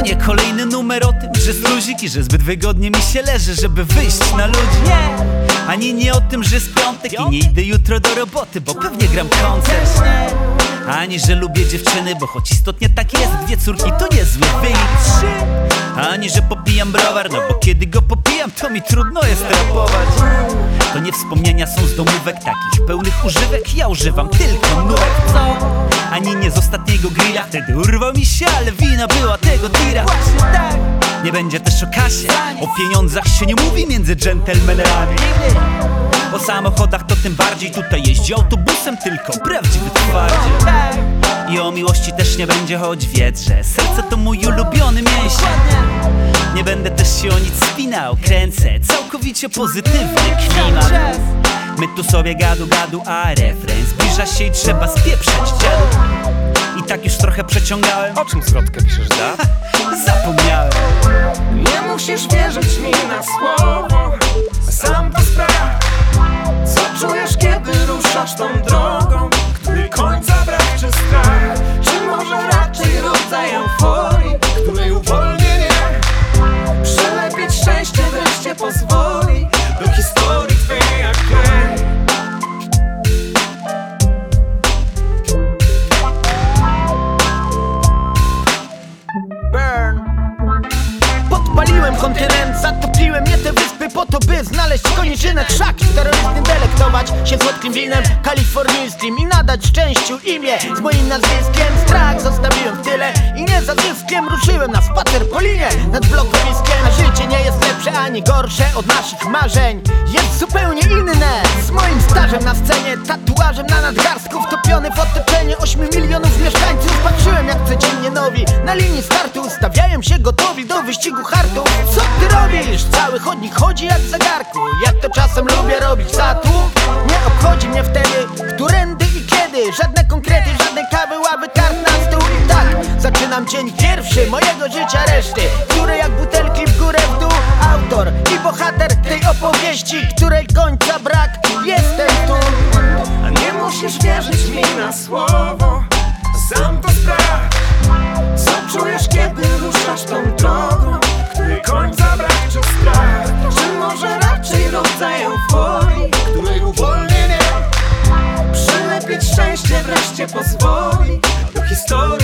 nie kolejny numer o tym, że z luziki, że zbyt wygodnie mi się leży, żeby wyjść na ludzi. Ani nie o tym, że jest piątek i nie idę jutro do roboty, bo pewnie gram koncert. Ani że lubię dziewczyny, bo choć istotnie tak jest, 2 córki to niezły wynik. Ani że popijam browar, no bo kiedy go popijam, to mi trudno jest rapować. To nie wspomnienia są z domówek takich pełnych używek, ja używam tylko nówek, co? Ani nie z ostatniego grilla, wtedy urwał mi się, ale wina była tego tira. Nie będzie też o kasie, o pieniądzach się nie mówi między dżentelmenami. O samochodach to tym bardziej, tutaj jeździ autobusem tylko prawdziwy twardziel. I o miłości też nie będzie, choć wiedz, że serce to mój ulubiony mięsień. Nie będę też się o nic spinał, kręcę całkowicie pozytywny klimat. My tu sobie gadu, a refren zbliża się i trzeba spieprzać, dziadu. I tak już trochę przeciągałem. O czym zwrotkę piszesz, da? Zapomniałem. Nie musisz wierzyć mi na słowo, sam to sprawdź. Co czujesz, kiedy ruszasz tą drogą, której końca brak czy strach? Czy może raczej rodzaj euforii, której uwolnienie przelepić szczęście wreszcie pozwoli do historii twej jak klej. Podpaliłem kontynent, zatopiłem nie te wyspy po to, by znaleźć koniczynę krzaki. Terrorystnym delektować się słodkim winem kalifornijskim i nadać szczęściu imię z moim nazwiskiem. Strach zostawiłem w tyle i nie za zyskiem ruszyłem na spacer po linie nad blokowiskiem. A życie nie jest lepsze ani gorsze od naszych marzeń, jest zupełnie inne. Z moim stażem na scenie, tatuażem na nadgarstku, wtopiony w otoczenie 8 milionów mieszkańców. Patrzyłem jak codziennie nowi na linii startu ustawiają się gotowi do wyścigu hartu. Co ty robisz? Cały chodnik chodzi jak w zegarku. Jak to czasem lubię robić zatłuk. Nie obchodzi mnie wtedy, którędy i kiedy. Żadne konkrety, żadnej kawy, ławy, kart na stół. I tak zaczynam dzień pierwszy mojego życia reszty, które jak butelki w górę w dół. Autor i bohater tej opowieści, której końca brak, jestem tu. A nie musisz wierzyć mi na słowo, sam to sprawdź. Co czujesz, kiedy ruszasz tą drogą, której końca brak czy strach? Czy może raczej rodzaj euforii, której uwolnienie przelepić szczęście wreszcie pozwoli do historii